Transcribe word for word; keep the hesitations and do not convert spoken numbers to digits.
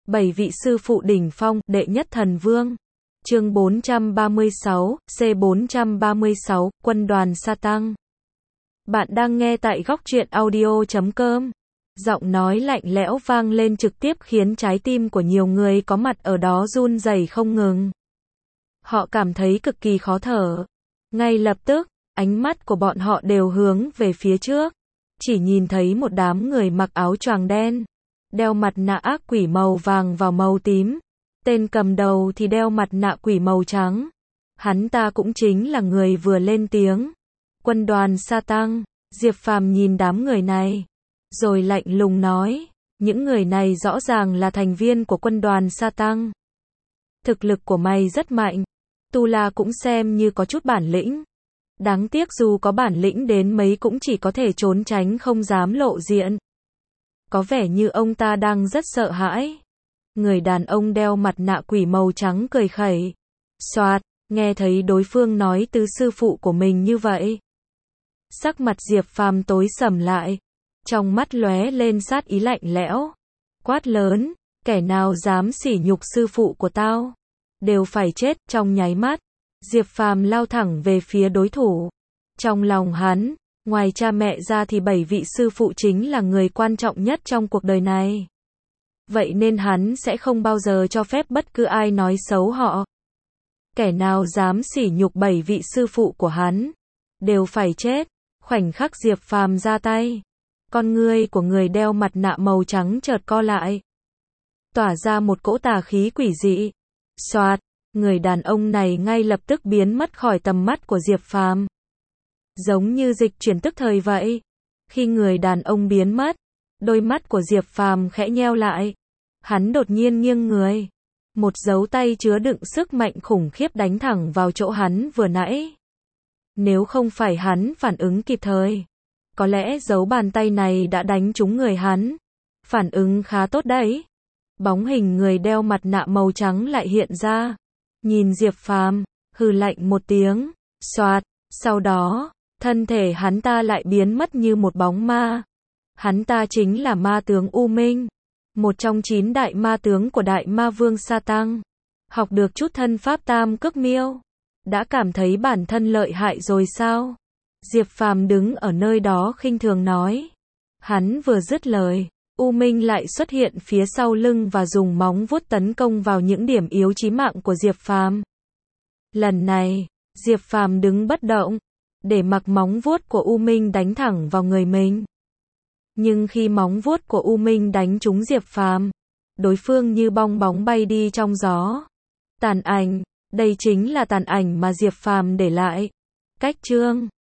Bảy vị sư phụ đỉnh phong, đệ nhất thần vương. Chương bốn trăm ba mươi sáu, C bốn trăm ba mươi sáu, Quân đoàn Sa Tăng. Bạn đang nghe tại góc truyện audio chấm com. Giọng nói lạnh lẽo vang lên trực tiếp khiến trái tim của nhiều người có mặt ở đó run rẩy không ngừng. Họ cảm thấy cực kỳ khó thở. Ngay lập tức, ánh mắt của bọn họ đều hướng về phía trước. Chỉ nhìn thấy một đám người mặc áo choàng đen, đeo mặt nạ ác quỷ màu vàng vào màu tím. Tên cầm đầu thì đeo mặt nạ quỷ màu trắng. Hắn ta cũng chính là người vừa lên tiếng. Quân đoàn Sa Tăng. Diệp Phàm nhìn đám người này, rồi lạnh lùng nói, những người này rõ ràng là thành viên của quân đoàn Sa Tăng. Thực lực của mày rất mạnh, Tu La cũng xem như có chút bản lĩnh. Đáng tiếc dù có bản lĩnh đến mấy cũng chỉ có thể trốn tránh không dám lộ diện. Có vẻ như ông ta đang rất sợ hãi. Người đàn ông đeo mặt nạ quỷ màu trắng cười khẩy. Soạt, nghe thấy đối phương nói tứ sư phụ của mình như vậy. Sắc mặt Diệp Phàm tối sầm lại. Trong mắt lóe lên sát ý lạnh lẽo. Quát lớn, kẻ nào dám sỉ nhục sư phụ của tao, đều phải chết. Trong nháy mắt, Diệp Phàm lao thẳng về phía đối thủ. Trong lòng hắn, ngoài cha mẹ ra thì bảy vị sư phụ chính là người quan trọng nhất trong cuộc đời này. Vậy nên hắn sẽ không bao giờ cho phép bất cứ ai nói xấu họ. Kẻ nào dám sỉ nhục bảy vị sư phụ của hắn, đều phải chết. Khoảnh khắc Diệp Phàm ra tay, con ngươi của người đeo mặt nạ màu trắng chợt co lại, tỏa ra một cỗ tà khí quỷ dị. Soạt, người đàn ông này ngay lập tức biến mất khỏi tầm mắt của Diệp Phàm. Giống như dịch chuyển tức thời vậy. Khi người đàn ông biến mất, đôi mắt của Diệp Phàm khẽ nheo lại. Hắn đột nhiên nghiêng người. Một dấu tay chứa đựng sức mạnh khủng khiếp đánh thẳng vào chỗ hắn vừa nãy. Nếu không phải hắn phản ứng kịp thời, có lẽ dấu bàn tay này đã đánh trúng người hắn. Phản ứng khá tốt đấy. Bóng hình người đeo mặt nạ màu trắng lại hiện ra. Nhìn Diệp Phàm, hừ lạnh một tiếng. Soạt, sau đó, thân thể hắn ta lại biến mất như một bóng ma. Hắn ta chính là ma tướng U Minh, một trong chín đại ma tướng của đại ma vương Sa Tăng. Học được chút thân pháp tam cước miêu, đã cảm thấy bản thân lợi hại rồi sao? Diệp Phàm đứng ở nơi đó khinh thường nói. Hắn vừa dứt lời, U Minh lại xuất hiện phía sau lưng và dùng móng vuốt tấn công vào những điểm yếu chí mạng của Diệp Phàm. Lần này, Diệp Phàm đứng bất động, để mặc móng vuốt của U Minh đánh thẳng vào người mình. Nhưng khi móng vuốt của U Minh đánh trúng Diệp Phàm, đối phương như bong bóng bay đi trong gió. Tàn ảnh, đây chính là tàn ảnh mà Diệp Phàm để lại. Cách chương